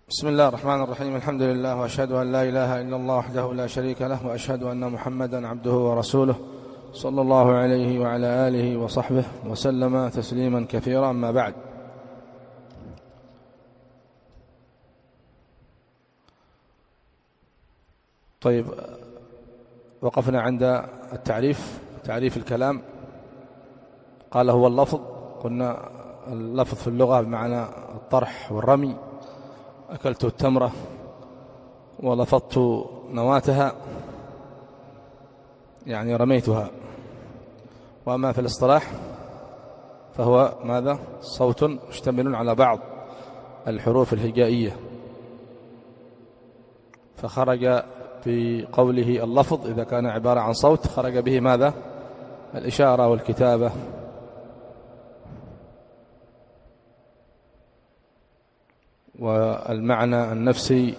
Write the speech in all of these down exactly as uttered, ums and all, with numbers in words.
بسم الله الرحمن الرحيم. الحمد لله، وأشهد أن لا إله إلا الله وحده لا شريك له، وأشهد أن محمدا عبده ورسوله صلى الله عليه وعلى آله وصحبه وسلم تسليما كثيرا. أما بعد، طيب، وقفنا عند التعريف، تعريف الكلام. قال هو اللفظ. قلنا اللفظ في اللغة بمعنى الطرح والرمي. أكلت التمرة ولفظت نواتها، يعني رميتها. وأما في الاصطلاح فهو ماذا؟ صوت مشتمل على بعض الحروف الهجائية، فخرج بقوله اللفظ إذا كان عبارة عن صوت خرج به ماذا؟ الإشارة والكتابة والمعنى النفسي،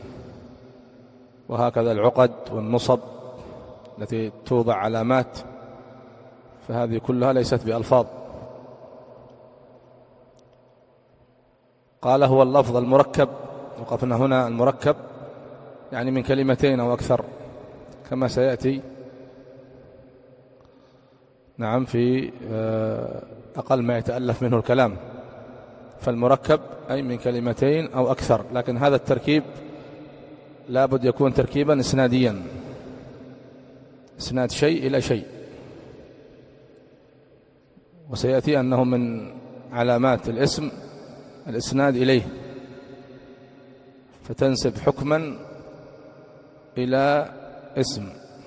وهكذا العقد والنصب التي توضع علامات، فهذه كلها ليست بألفاظ. قال هو اللفظ المركب. وقفنا هنا المركب يعني من كلمتين أو أكثر، كما سيأتي نعم في أقل ما يتألف منه الكلام. فالمركب أي من كلمتين أو أكثر، لكن هذا التركيب لابد يكون تركيبا إسناديا، إسناد شيء إلى شيء. وسيأتي أنه من علامات الاسم الإسناد إليه، فتنسب حكما إلى اسم،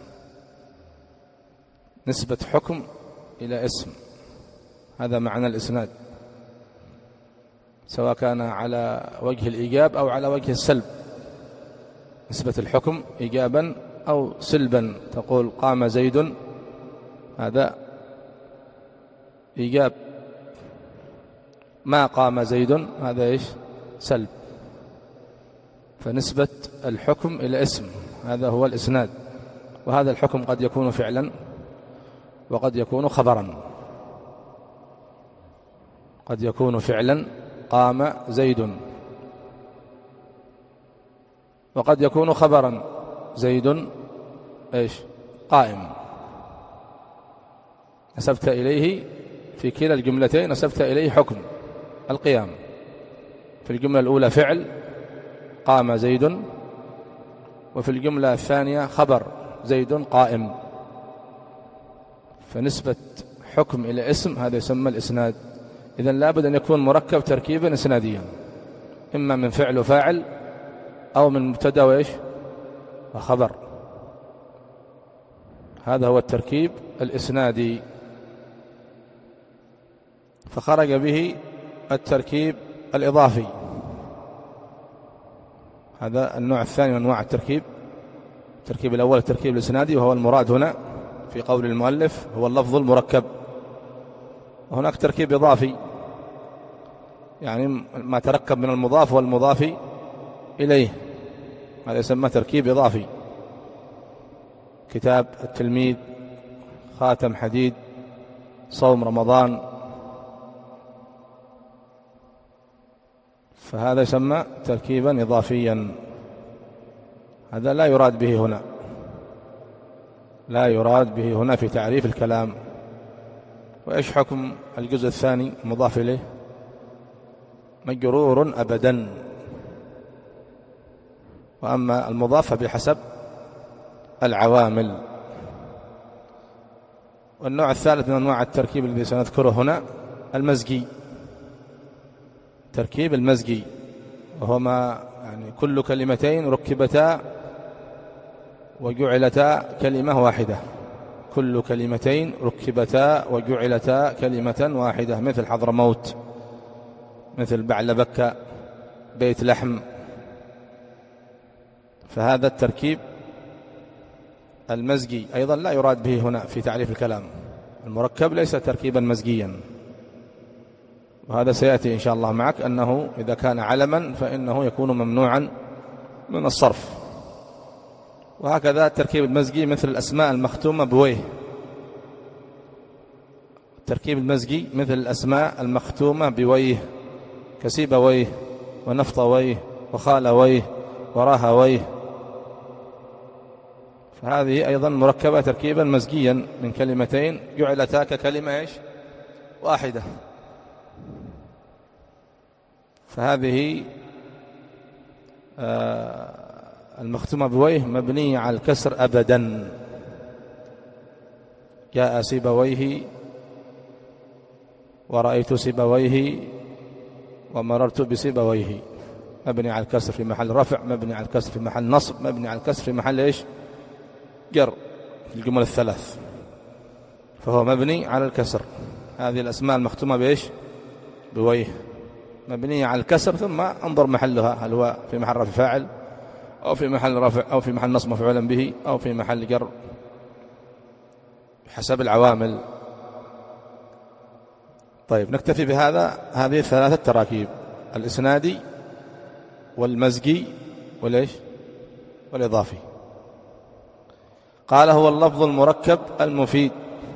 نسبة حكم إلى اسم، هذا معنى الإسناد، سواء كان على وجه الإيجاب أو على وجه السلب. نسبة الحكم إيجابا أو سلبا، تقول قام زيد، هذا إيجاب. ما قام زيد، هذا إيش؟ سلب. فنسبة الحكم إلى اسم، هذا هو الإسناد. وهذا الحكم قد يكون فعلا وقد يكون خبرا. قد يكون فعلا قام زيد، وقد يكون خبرا زيد ايش؟ قائم. نسبت إليه في كلا الجملتين، نسبت إليه حكم القيام. في الجملة الأولى فعل قام زيد، وفي الجملة الثانية خبر زيد قائم. فنسبة حكم إلى اسم هذا يسمى الإسناد. إذن لابد أن يكون مركب تركيبا إسناديا، إما من فعل وفاعل أو من مبتدأ وإيش؟ وخبر. هذا هو التركيب الإسنادي. فخرج به التركيب الإضافي، هذا النوع الثاني من أنواع التركيب. التركيب الأول التركيب الإسنادي، وهو المراد هنا في قول المؤلف هو اللفظ المركب. وهناك تركيب إضافي، يعني ما تركب من المضاف والمضاف إليه، هذا يسمى تركيب إضافي. كتاب، التلميذ، خاتم حديد، صوم رمضان، فهذا يسمى تركيبا إضافيا. هذا لا يراد به هنا، لا يراد به هنا في تعريف الكلام. وإيش حكم الجزء الثاني المضاف إليه؟ مجرور أبدا. وأما المضاف بحسب العوامل. والنوع الثالث من أنواع التركيب الذي سنذكره هنا المزجي، تركيب المزجي، وهو ما يعني كل كلمتين ركبتا وجعلتا كلمة واحدة. كل كلمتين ركبتا وجعلتا كلمة واحدة، مثل حضرموت، مثل بعلبكة، بيت لحم. فهذا التركيب المزجي أيضا لا يراد به هنا في تعريف الكلام. المركب ليس تركيبا مزجيا، وهذا سيأتي إن شاء الله معك أنه إذا كان علما فإنه يكون ممنوعا من الصرف. وهكذا التركيب المزجي مثل الأسماء المختومة بويه. التركيب المزجي مثل الأسماء المختومة بويه، كسيبويه ونفطويه وخالويه ورهويه، فهذه أيضا مركبة تركيبا مزجيا من كلمتين جعلتا ككلمة إيش واحدة. فهذه آه المختومة بويه مبنية على الكسر أبدا. جاء سيبويه ورأيت سيبويه ومررت بسيبويه، مبني على الكسر في محل رفع، مبني على الكسر في محل نصب، مبني على الكسر في محل إيش جر، الجمل الثلاث، فهو مبني على الكسر. هذه الأسماء المختومة بإيش بويه مبنية على الكسر، ثم انظر محلها هل هو في محل رفع فاعل أو في محل رفع أو في محل نصب مفعولا به أو في محل جر حسب العوامل. طيب نكتفي بهذا، هذه ثلاثة تراكيب: الإسنادي والمزجي والإيش والإضافي. قال هو اللفظ المركب المفيد.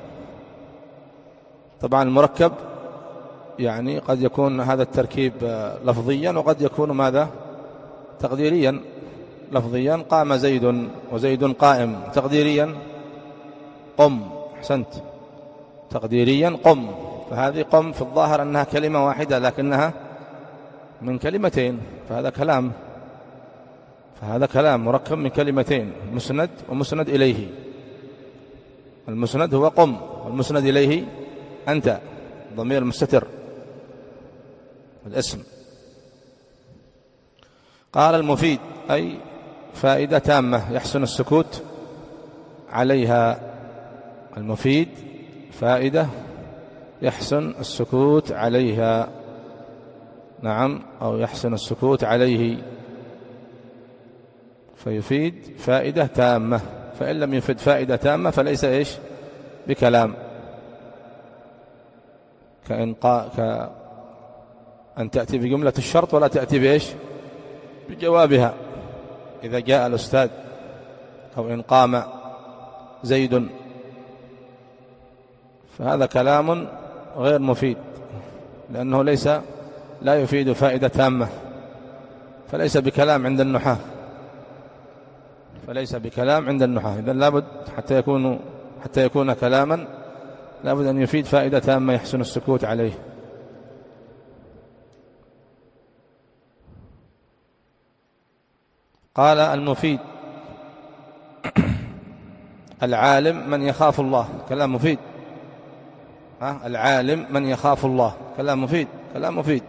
طبعا المركب يعني قد يكون هذا التركيب لفظيا وقد يكون ماذا تقديريا. لفظيا قام زيد وزيد قائم، تقديريا قم، أحسنت، تقديريا قم. فهذه قم في الظاهر أنها كلمة واحدة لكنها من كلمتين، فهذا كلام فهذا كلام مركب من كلمتين، مسند ومسند إليه. المسند هو قم والمسند إليه أنت، ضمير مستتر الاسم. قال المفيد أي فائدة تامة يحسن السكوت عليها. المفيد فائدة يحسن السكوت عليها، نعم، أو يحسن السكوت عليه، فيفيد فائدة تامة. فإن لم يفد فائدة تامة فليس إيش بكلام، كأن قا... كأن تأتي بجملة الشرط ولا تأتي بإيش بجوابها. إذا جاء الأستاذ أو إن قام زيد، فهذا كلام غير مفيد لأنه ليس لا يفيد فائدة تامة، فليس بكلام عند النحاة فليس بكلام عند النحاة. إذن لابد حتى يكون حتى يكون كلاما لابد أن يفيد فائدة تامة يحسن السكوت عليه. قال المفيد العالم من يخاف الله، كلام مفيد. ها العالم من يخاف الله، كلام مفيد كلام مفيد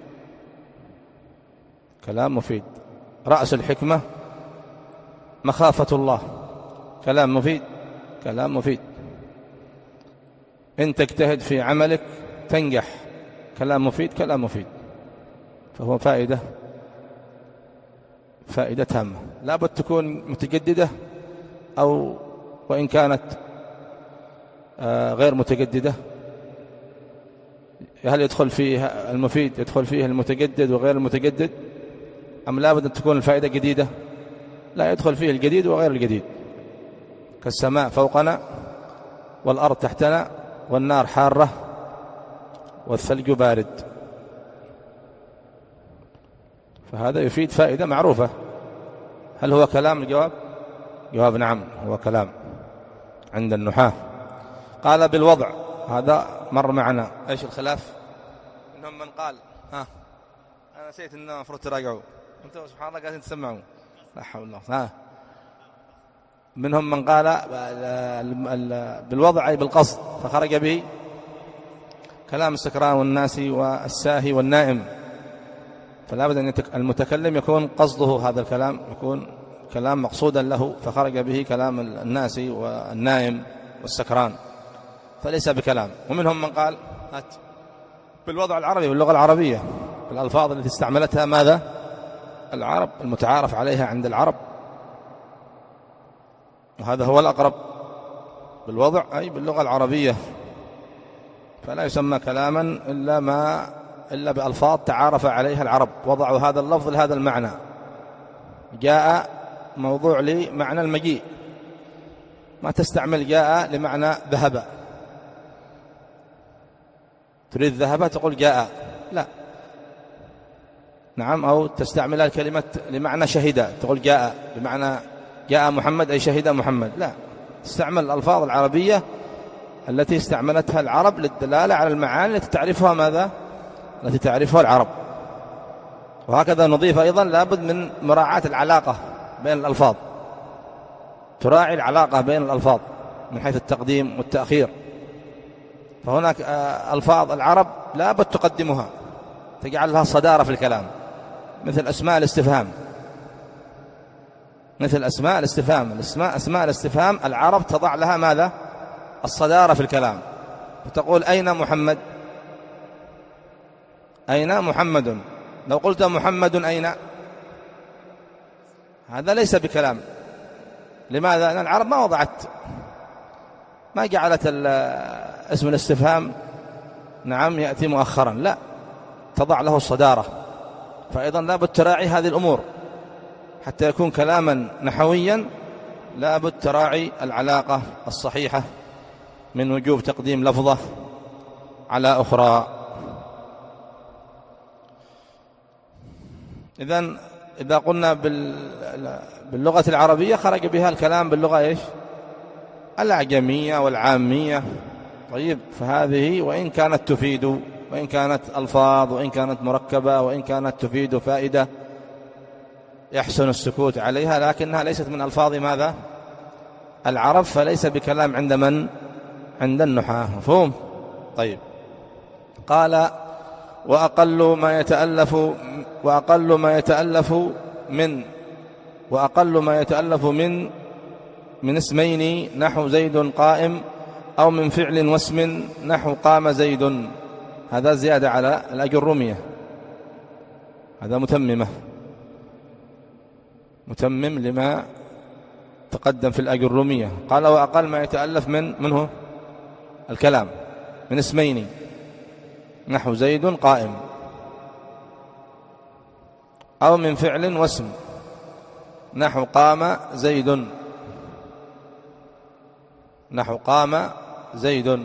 كلام مفيد. رأس الحكمة مخافة الله، كلام مفيد كلام مفيد. إن تجتهد في عملك تنجح، كلام مفيد كلام مفيد. فهو فائدة فائدة تامة، لابد تكون متجددة أو وإن كانت غير متجددة. هل يدخل فيه المفيد يدخل فيه المتجدد وغير المتجدد، أم لابد أن تكون الفائدة جديدة؟ لا، يدخل فيه الجديد وغير الجديد، كالسماء فوقنا والأرض تحتنا والنار حارة والثلج بارد. فهذا يفيد فائدة معروفة. هل هو كلام؟ الجواب جواب نعم، هو كلام عند النحاة. قال بالوضع، هذا مر معنا. ايش الخلاف؟ منهم من قال ها انا نسيت ان المفروض تراجعوا، انتم سبحان الله قاعدين تسمعوا، لا حول الله. ها منهم من قال بالوضع أي بالقصد، فخرج به كلام السكران والناسي والساهي والنائم. فلا بد أن المتكلم يكون قصده هذا الكلام، يكون كلام مقصودا له، فخرج به كلام الناسي والنائم والسكران، فليس بكلام. ومنهم من قال بالوضع العربي، باللغة العربية، بالألفاظ التي استعملتها ماذا العرب، المتعارف عليها عند العرب، وهذا هو الأقرب. بالوضع أي باللغة العربية، فلا يسمى كلاما إلا ما إلا بألفاظ تعارف عليها العرب، وضعوا هذا اللفظ لهذا المعنى. جاء موضوع لمعنى المجيء، ما تستعمل جاء لمعنى ذهب. تريد ذهب تقول جاء، لا، نعم، أو تستعمل الكلمة لمعنى شهد، تقول جاء بمعنى جاء محمد أي شهد محمد، لا، تستعمل الألفاظ العربية التي استعملتها العرب للدلالة على المعاني التي تعرفها ماذا؟ التي تعرفها العرب. وهكذا نضيف أيضا لابد من مراعاة العلاقة بين الألفاظ، تراعي العلاقة بين الألفاظ من حيث التقديم والتأخير. فهناك ألفاظ العرب لابد تقدمها، تجعل لها صدارة في الكلام، مثل أسماء الاستفهام، مثل أسماء الاستفهام الأسماء أسماء الاستفهام العرب تضع لها ماذا؟ الصدارة في الكلام، وتقول أين محمد؟ أين محمد؟ لو قلت محمد أين، هذا ليس بكلام. لماذا؟ لأن العرب ما وضعت، ما جعلت اسم الاستفهام نعم يأتي مؤخرا، لا، تضع له الصدارة. فأيضا لابد تراعي هذه الأمور حتى يكون كلاما نحويا، لابد تراعي العلاقة الصحيحة من وجوب تقديم لفظة على أخرى. إذن إذا قلنا باللغة العربية خرج بها الكلام باللغة إيش؟ الأعجمية والعامية. طيب، فهذه وإن كانت تفيد، وإن كانت ألفاظ، وإن كانت مركبة، وإن كانت تفيد فائدة يحسن السكوت عليها، لكنها ليست من ألفاظ ماذا؟ العرب، فليس بكلام عند من؟ عند النحاة. مفهوم؟ طيب، قال وأقل ما يتألف وأقل ما يتألف من وأقل ما يتألف من من اسمين نحو زيد قائم، أو من فعل واسم نحو قام زيد. هذا زيادة على الأجرمية، هذا متممة، متمم لما تقدم في الأجرمية. قال وأقل ما يتألف من منه الكلام من اسمين نحو زيد قائم، أو من فعل واسم نحو قام زيد نحو قام زيد.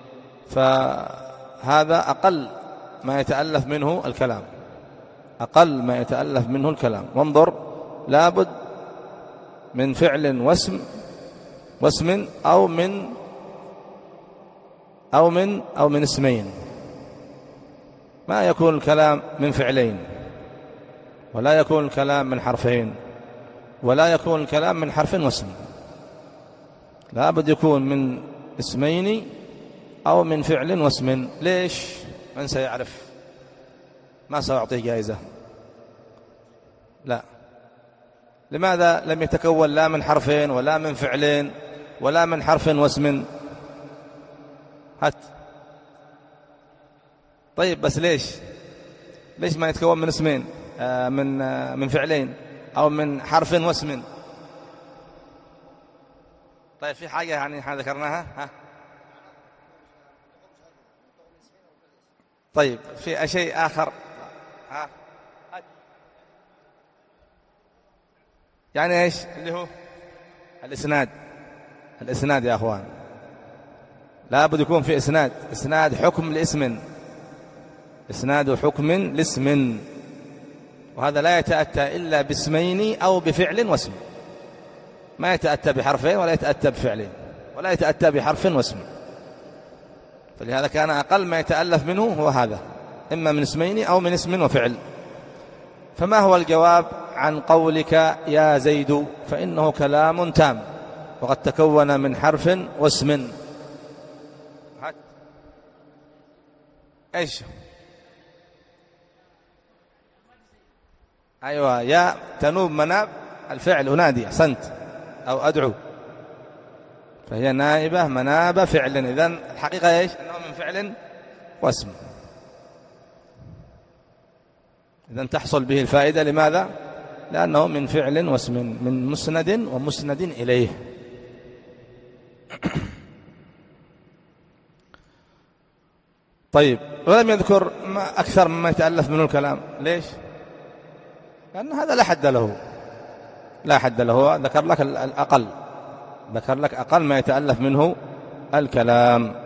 فهذا أقل ما يتألف منه الكلام، أقل ما يتألف منه الكلام. وانظر، لابد من فعل واسم واسم أو من أو من أو من اسمين. ما يكون الكلام من فعلين، ولا يكون الكلام من حرفين، ولا يكون الكلام من حرف واسم. لابد يكون من اسمين أو من فعل واسم. ليش؟ من سيعرف؟ ما سأعطيه جائزة. لا، لماذا لم يتكون لا من حرفين ولا من فعلين ولا من حرف واسم؟ هات. طيب، بس ليش ليش ما يتكون من اسمين، آه من آه من فعلين أو من حرف واسم؟ طيب، في حاجة يعني احنا ذكرناها. ها؟ طيب، في شيء آخر. ها؟ يعني ايش اللي هو الإسناد؟ الإسناد يا أخوان، لابد يكون في إسناد، إسناد حكم لاسم، إسناد حكم لاسم. وهذا لا يتأتى إلا باسمين أو بفعل واسم، ما يتأتى بحرفين ولا يتأتى بفعلين ولا يتأتى بحرف واسم. فلهذا كان أقل ما يتألف منه هو هذا، إما من اسمين أو من اسم وفعل. فما هو الجواب عن قولك يا زيد؟ فإنه كلام تام وقد تكون من حرف واسم. ايش؟ ايوه، يا تنوب مناب الفعل، انادي، احسنت، او ادعو، فهي نائبه مناب فعل. اذن الحقيقه ايش؟ انه من فعل واسم. اذن تحصل به الفائده. لماذا؟ لانه من فعل واسم، من مسند ومسند اليه. طيب، ولم يذكر ما أكثر مما يتألف منه الكلام. ليش؟ لأن هذا لا حد له، لا حد له. ذكر لك الأقل، ذكر لك أقل ما يتألف منه الكلام.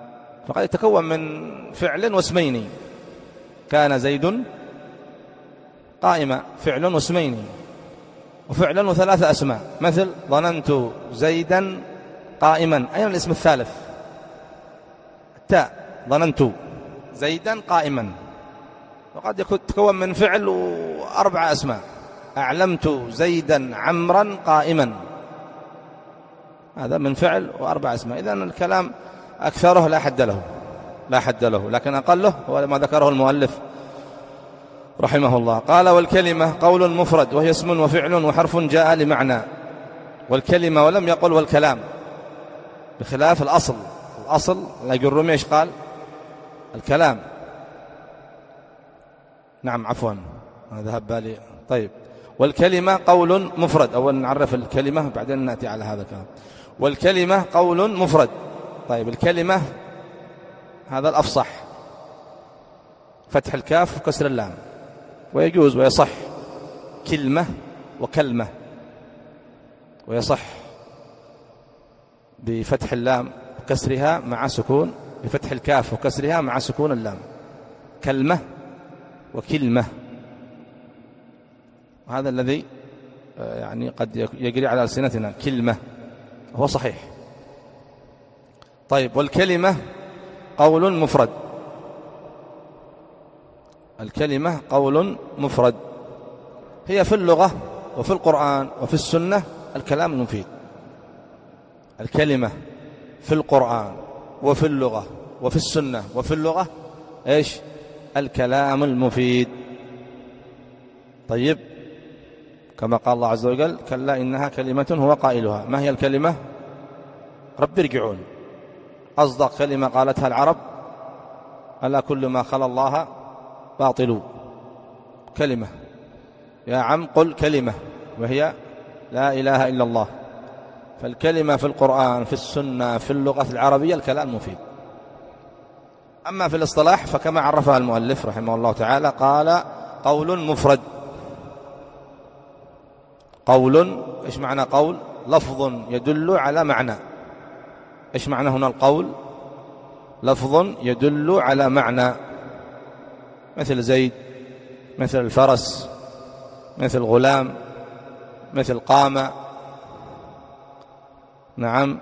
فقد يتكون من فعل واسمين. كان زيد قائمة فعل واسمين، وفعل وثلاثة أسماء، مثل ظننت زيدا قائما. أين الاسم الثالث؟ التاء. ظننت زيدا قائما، وقد تكون من فعل وأربع أسماء. أعلمت زيدا عمرا قائما، هذا من فعل وأربع أسماء. إذن الكلام أكثره لا حد له، لا حد له، لكن أقله هو ما ذكره المؤلف رحمه الله. قال: والكلمة قول مفرد وهي اسم وفعل وحرف جاء لمعنى. والكلمة، ولم يقل والكلام، بخلاف الأصل. الأصل الأجرمي إيش قال؟ الكلام. نعم عفوا ذهب بالي. طيب، والكلمة قول مفرد. أولا نعرف الكلمة بعدين نأتي على هذا الكلام. والكلمة قول مفرد. طيب، الكلمة هذا الأفصح، فتح الكاف وكسر اللام، ويجوز ويصح كلمة وكلمة، ويصح بفتح اللام وكسرها مع سكون، بفتح الكاف وكسرها مع سكون اللام، كلمة وكلمة. هذا الذي يعني قد يجري على ألسنتنا، كلمة، هو صحيح. طيب، والكلمة قول مفرد. الكلمة قول مفرد، هي في اللغة وفي القرآن وفي السنة الكلام المفيد. الكلمة في القرآن وفي اللغة وفي السنة وفي اللغة إيش؟ الكلام المفيد. طيب، كما قال الله عز وجل: كلا إنها كلمة هو قائلها. ما هي الكلمة؟ رب ارجعون. أصدق كلمة قالتها العرب: ألا كل ما خلا الله باطل. كلمة، يا عم قل كلمة، وهي لا إله إلا الله. فالكلمة في القرآن في السنة في اللغة العربية الكلام المفيد. أما في الاصطلاح فكما عرفها المؤلف رحمه الله تعالى قال: قول مفرد. قول، إيش معنى قول؟ لفظ يدل على معنى. إيش معنى هنا القول؟ لفظ يدل على معنى، مثل زيد، مثل الفرس، مثل غلام، مثل قام. نعم،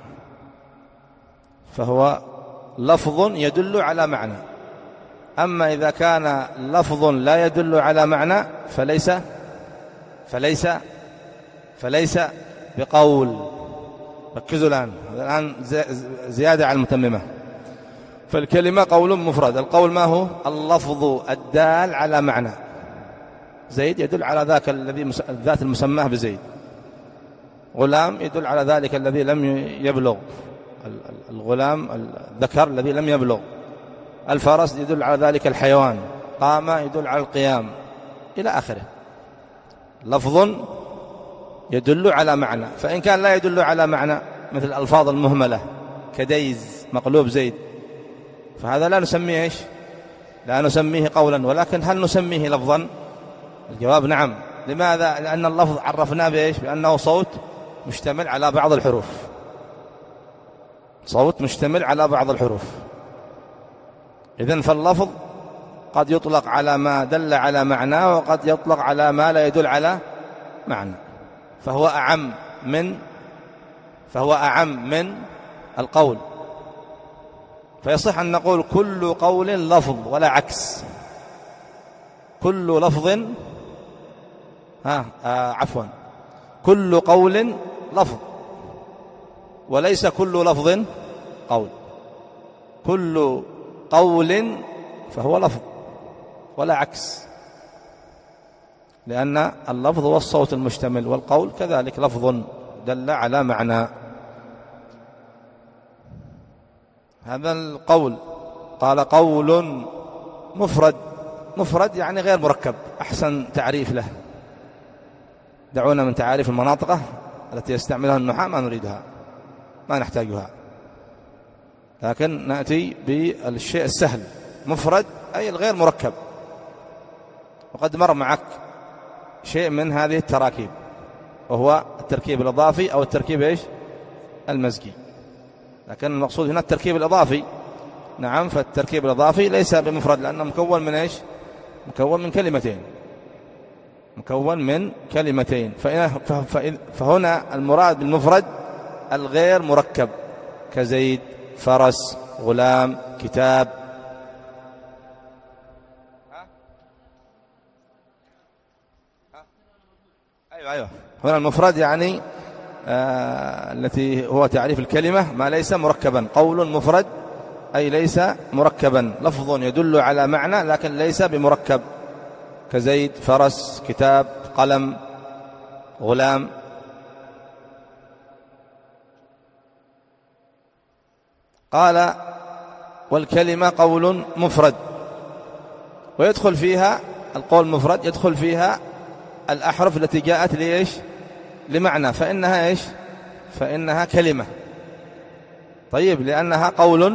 فهو لفظ يدل على معنى. أما إذا كان لفظ لا يدل على معنى فليس فليس فليس بقول. ركزوا الآن، الآن زيادة على المتممة. فالكلمة قول مفرد. القول ما هو؟ اللفظ الدال على معنى. زيد يدل على ذاك الذي الذات المسماه بزيد. غلام يدل على ذلك الذي لم يبلغ، الغلام الذكر الذي لم يبلغ. الفرس يدل على ذلك الحيوان. قام يدل على القيام، إلى آخره. لفظ يدل على معنى. فإن كان لا يدل على معنى، مثل الألفاظ المهملة كديز مقلوب زيد، فهذا لا نسميه إيش؟ لا نسميه قولا. ولكن هل نسميه لفظا؟ الجواب نعم. لماذا؟ لأن اللفظ عرفناه بإيش؟ بأنه صوت مشتمل على بعض الحروف. صوت مشتمل على بعض الحروف. إذن فاللفظ قد يطلق على ما دل على معناه، وقد يطلق على ما لا يدل على معنى، فهو أعم من فهو أعم من القول. فيصح أن نقول كل قول لفظ ولا عكس. كل لفظ ها آه عفوا كل قول لفظ، وليس كل لفظ قول. كل قول فهو لفظ ولا عكس، لأن اللفظ هو الصوت المشتمل، والقول كذلك لفظ دل على معنى. هذا القول قال قول مفرد. مفرد يعني غير مركب، أحسن تعريف له. دعونا من تعاريف المناطق التي يستعملها النحاة، ما نريدها، ما نحتاجها، لكن نأتي بالشيء السهل. مفرد أي الغير مركب. وقد مر معك شيء من هذه التراكيب، وهو التركيب الإضافي أو التركيب إيش؟ المزجي. لكن المقصود هنا التركيب الإضافي. نعم، فالتركيب الإضافي ليس بمفرد، لأنه مكون من إيش؟ مكون من كلمتين. مكون من كلمتين. فهنا المراد بالمفرد الغير مركب كزيد، فرس، غلام، كتاب. أيوة أيوة هنا المفرد يعني آه التي هو تعريف الكلمة ما ليس مركبا. قول مفرد أي ليس مركبا، لفظ يدل على معنى لكن ليس بمركب كزيد، فرس، كتاب، قلم، غلام. قال والكلمة قول مفرد، ويدخل فيها القول مفرد يدخل فيها الأحرف التي جاءت لإيش؟ لمعنى، فإنها إيش؟ فإنها كلمة. طيب لأنها قول،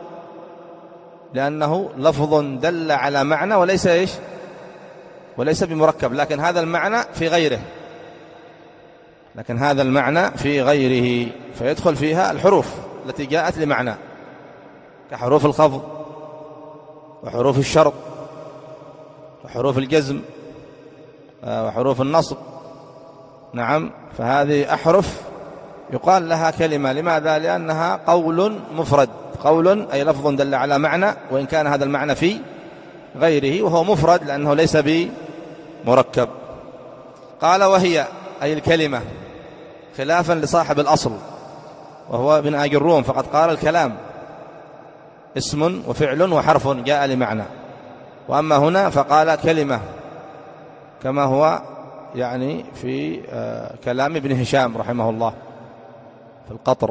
لأنه لفظ دل على معنى وليس إيش؟ وليس بمركب، لكن هذا المعنى في غيره لكن هذا المعنى في غيره فيدخل فيها الحروف التي جاءت لمعنى كحروف الخفض وحروف الشرط وحروف الجزم وحروف النصب. نعم، فهذه أحرف يقال لها كلمة. لماذا؟ لأنها قول مفرد. قول أي لفظ دل على معنى وإن كان هذا المعنى في غيره، وهو مفرد لأنه ليس بمركب. قال وهي أي الكلمة خلافا لصاحب الأصل وهو ابن آجروم، فقد قال الكلام اسم وفعل وحرف جاء لمعنى، وأما هنا فقال كلمة كما هو يعني في كلام ابن هشام رحمه الله في القطر.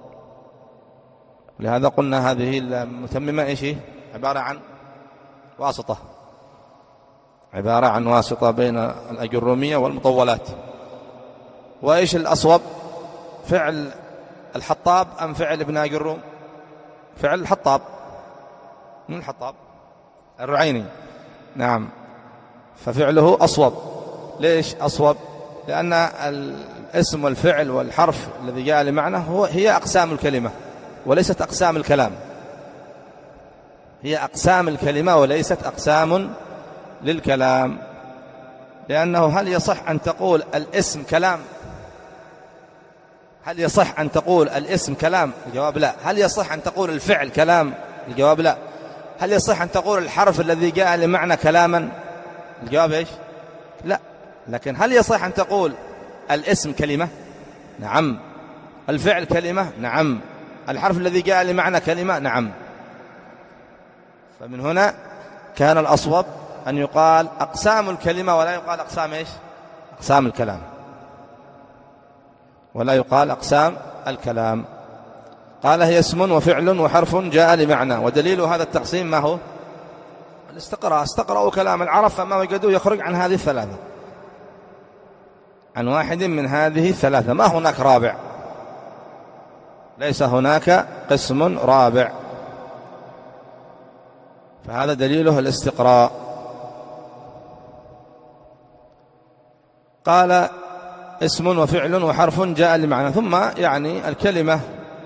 لهذا قلنا هذه المتممة إيش هي؟ عبارة عن واسطة عبارة عن واسطة بين الأجرومية والمطولات. وإيش الأصوب؟ فعل الحطاب أم فعل ابن أجروم؟ فعل الحطاب. من الحطاب؟ الرعيني. نعم، ففعله أصوب. ليش أصوب؟ لأن الاسم والفعل والحرف الذي جاء لمعنى هو هي أقسام الكلمة وليست أقسام الكلام. هي أقسام الكلمة وليست أقسام للكلام. لأنه هل يصح أن تقول الاسم كلام؟ هل يصح أن تقول الاسم كلام؟ الجواب لا. هل يصح أن تقول الفعل كلام؟ الجواب لا. هل يصح أن تقول الحرف الذي جاء لمعنى كلاما؟ الجواب إيش؟ لا. لكن هل يصح أن تقول الاسم كلمة؟ نعم. الفعل كلمة؟ نعم. الحرف الذي جاء لمعنى كلمة؟ نعم. فمن هنا كان الأصوب أن يقال أقسام الكلمة ولا يقال أقسام إيش؟ أقسام الكلام، ولا يقال أقسام الكلام. قال هي اسم وفعل وحرف جاء لمعنى. ودليل هذا التقسيم ما هو؟ الاستقراء. استقرأوا كلام العرب فما وجدوا يخرج عن هذه الثلاثة، عن واحد من هذه الثلاثة، ما هناك رابع، ليس هناك قسم رابع، فهذا دليله الاستقراء. قال اسم وفعل وحرف جاء لمعنى. ثم يعني الكلمة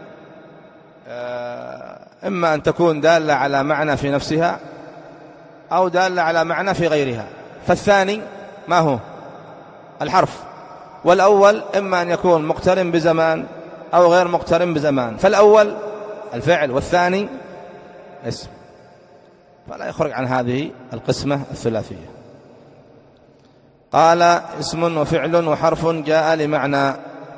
إما أن تكون دالة على معنى في نفسها أو دالة على معنى في غيرها. فالثاني ما هو؟ الحرف. والأول إما أن يكون مقترن بزمان أو غير مقترن بزمان. فالأول الفعل والثاني اسم، فلا يخرج عن هذه القسمة الثلاثية. قال اسم وفعل وحرف جاء لمعنى.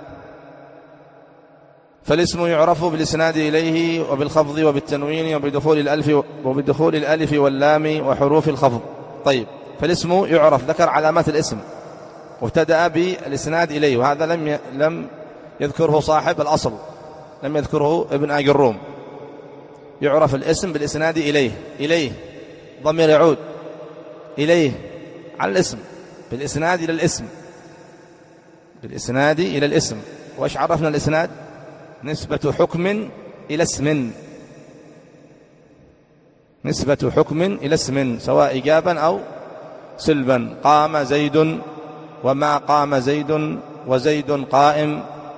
فالاسم يعرف بالإسناد إليه وبالخفض وبالتنوين وبدخول الألف وبدخول الألف واللام وحروف الخفض. طيب، فالاسم يعرف، ذكر علامات الاسم وابتدأ بالإسناد إليه، وهذا لم لم يذكره صاحب الأصل، لم يذكره ابن آجروم. يعرف الاسم بالإسناد إليه. إليه ضمير يعود إليه على الاسم، بالإسناد إلى الاسم، بالإسناد إلى الاسم. وإيش عرفنا الإسناد؟ نسبة حكم إلى اسم، نسبة حكم إلى اسم سواء إيجابا أو سلبا. قام زيد وما قام زيد وزيد قائم،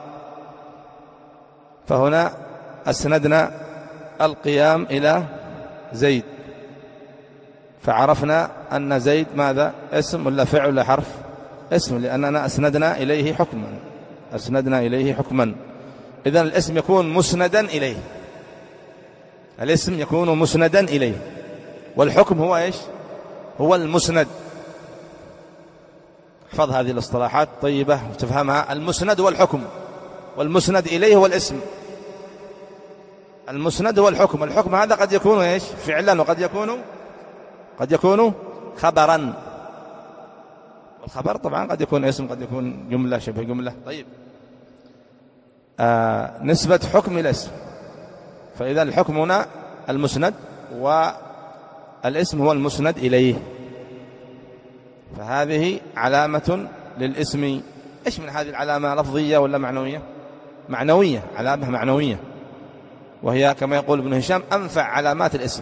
فهنا أسندنا القيام إلى زيد، فعرفنا أن زيد ماذا؟ اسم ولا فعل ولا حرف؟ اسم، لأننا أسندنا إليه حكما، أسندنا إليه حكما. إذن الاسم يكون مسندا إليه، الاسم يكون مسندا إليه، والحكم هو إيش؟ هو المسند. احفظ هذه الاصطلاحات طيبة وتفهمها. المسند هو الحكم، والمسند إليه هو الاسم. المسند هو الحكم، الحكم هذا قد يكون إيش؟ فعلا، وقد يكون قد يكون خبرا، والخبر طبعا قد يكون اسم، قد يكون جملة شبه جملة. طيب، آه نسبة حكم إلى اسم، فإذا الحكم هنا المسند والاسم هو المسند إليه، فهذه علامة للاسم. إيش من هذه العلامة؟ لفظية ولا معنوية؟ معنوية، علامة معنوية، وهي كما يقول ابن هشام أنفع علامات الاسم،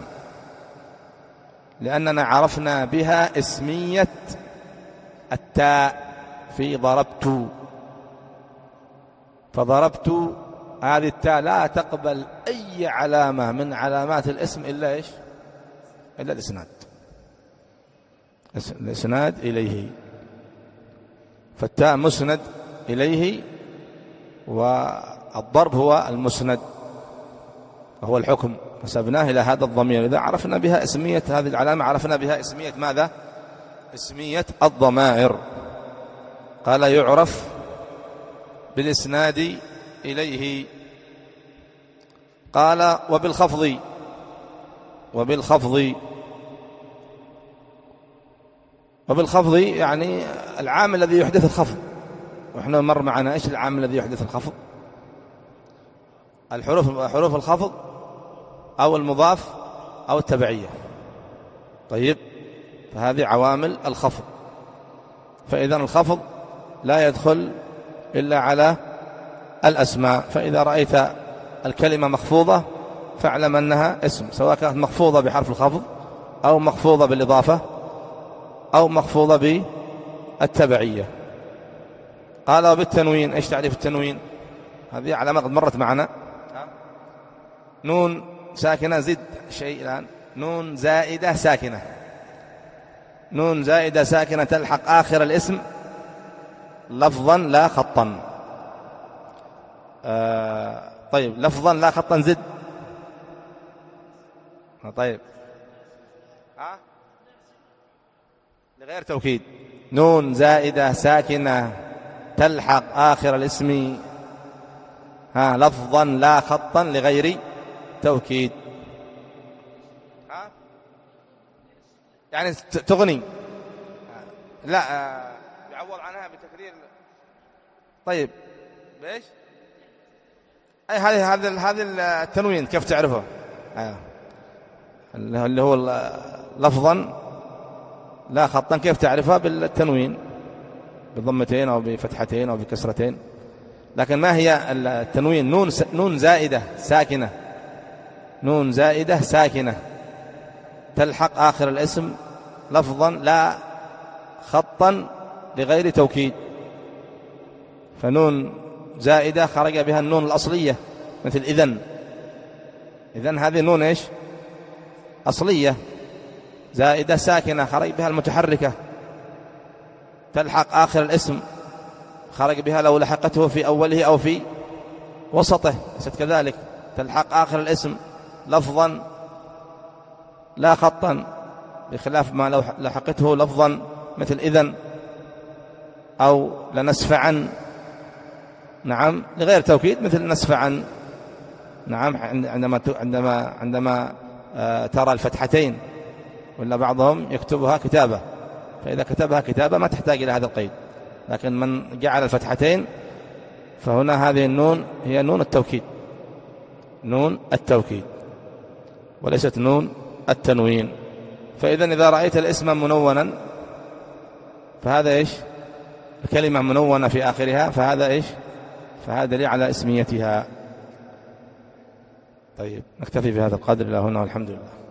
لأننا عرفنا بها اسمية التاء في ضربت، فضربت هذه التاء لا تقبل أي علامة من علامات الاسم إلا إيش؟ إلا الإسناد، الإسناد إليه، فالتاء مسند إليه، والضرب هو المسند وهو الحكم، نسبناه إلى هذا الضمير. إذا عرفنا بها اسمية هذه العلامة عرفنا بها اسمية ماذا؟ اسمية الضمائر. قال يعرف بالإسناد إليه. قال وبالخفض، وبالخفض وبالخفض يعني العامل الذي يحدث الخفض، وإحنا مر معنا إيش العامل الذي يحدث الخفض؟ الحروف، حروف الخفض أو المضاف أو التبعية. طيب، فهذه عوامل الخفض، فإذا الخفض لا يدخل إلا على الأسماء. فإذا رأيت الكلمة مخفوضة فاعلم أنها اسم، سواء كانت مخفوضة بحرف الخفض أو مخفوضة بالإضافة أو مخفوضة بالتبعية. قال وبالتنوين. إيش تعريف التنوين؟ هذه علامة قد مرت معنا. نون ساكنة، زد شيء الآن، نون زائدة ساكنة، نون زائدة ساكنة تلحق آخر الاسم لفظا لا خطا. آه طيب، لفظا لا خطا زد. طيب، ها لغير توكيد، نون زائدة ساكنة تلحق آخر الاسم ها لفظا لا خطا لغير توكيد. ها يعني تغني، لا يعوض عنها بتكرير. طيب، ليش؟ أي هذه هذا هذا التنوين كيف تعرفه؟ آه. اللي هو لفظا لا خطا، كيف تعرفها؟ بالتنوين، بضمتين أو بفتحتين أو بكسرتين. لكن ما هي التنوين؟ نون نون زائدة ساكنة، نون زائدة ساكنة تلحق آخر الاسم لفظا لا خطا لغير توكيد. فنون زائدة خرج بها النون الأصلية، مثل إذن. إذن هذه نون إيش؟ أصلية زائدة ساكنة خرج بها المتحركة تلحق آخر الاسم، خرج بها لو لحقته في أوله أو في وسطه، ليست كذلك، تلحق آخر الاسم لفظا لا خطا، بخلاف ما لو لحقته لفظا مثل إذن أو لنسفعا، نعم، لغير توكيد مثل نسفعا، نعم، عندما عندما عندما ترى الفتحتين، ولا بعضهم يكتبها كتابة، فإذا كتبها كتابة ما تحتاج إلى هذا القيد. لكن من جعل الفتحتين فهنا هذه النون هي نون التوكيد، نون التوكيد وليست نون التنوين. فإذا إذا رأيت الاسم منونا فهذا إيش؟ الكلمة منونة في آخرها، فهذا إيش؟ فهذا دليل على اسميتها. طيب، نكتفي بهذا القدر إلى هنا والحمد لله.